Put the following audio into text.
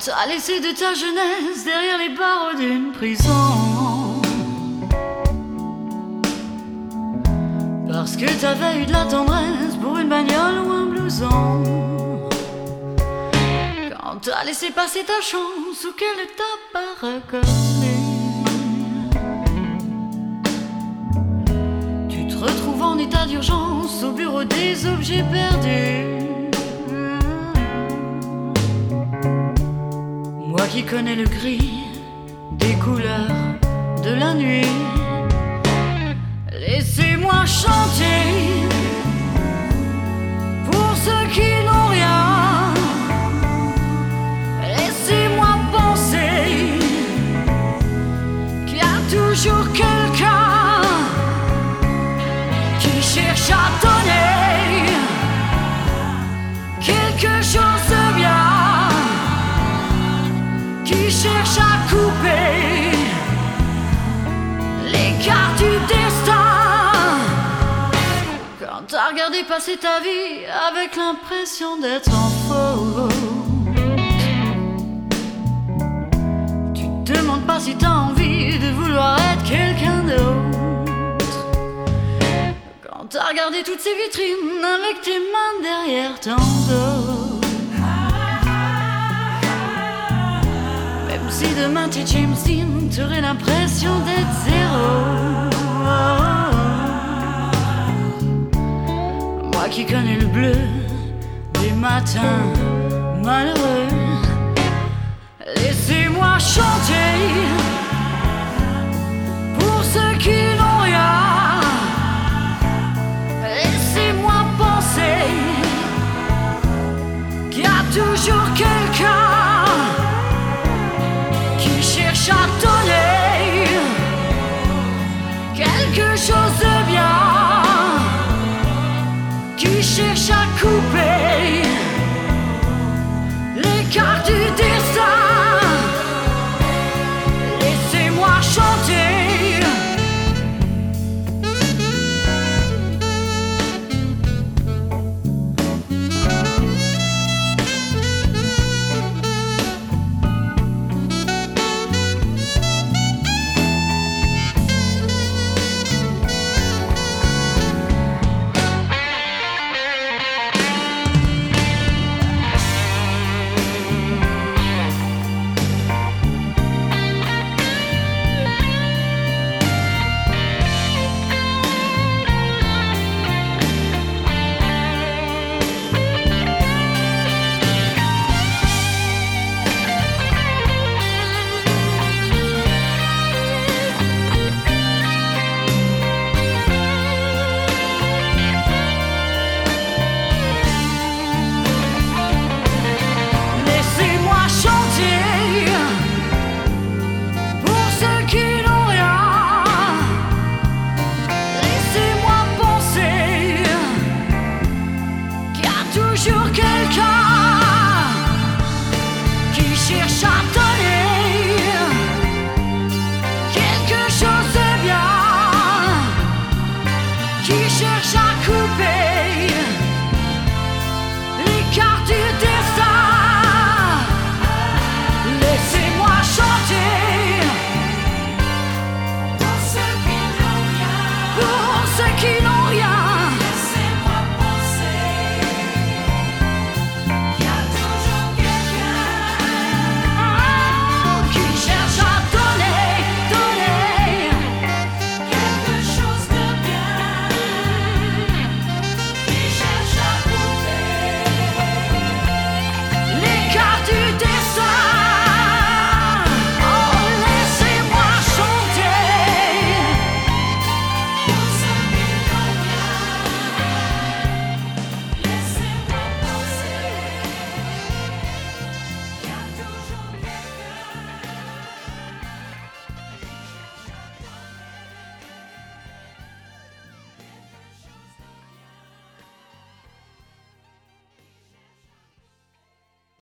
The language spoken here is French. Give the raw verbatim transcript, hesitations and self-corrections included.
t'as laissé de ta jeunesse derrière les barreaux d'une prison. Parce que t'avais eu de la tendresse pour une bagnole ou un blouson. Quand t'as laissé passer ta chance ou qu'elle ne t'a pas reconnu, tu te retrouves en état d'urgence au bureau des objets perdus. Moi qui connais le gris des couleurs de la nuit, laissez-moi chanter pour ceux qui n'ont rien. Laissez-moi penser qu'il y a toujours quelqu'un qui cherche à donner quelque chose de bien, qui cherche à couper les cartes du destin. Quand t'as regardé passer ta vie avec l'impression d'être en faute, tu te demandes pas si t'as envie de vouloir être quelqu'un d'autre. Quand t'as regardé toutes ces vitrines avec tes mains derrière ton dos, si demain t'es James Dean, t'aurais l'impression d'être zéro. Moi qui connais le bleu des matins malheureux, laissez-moi chanter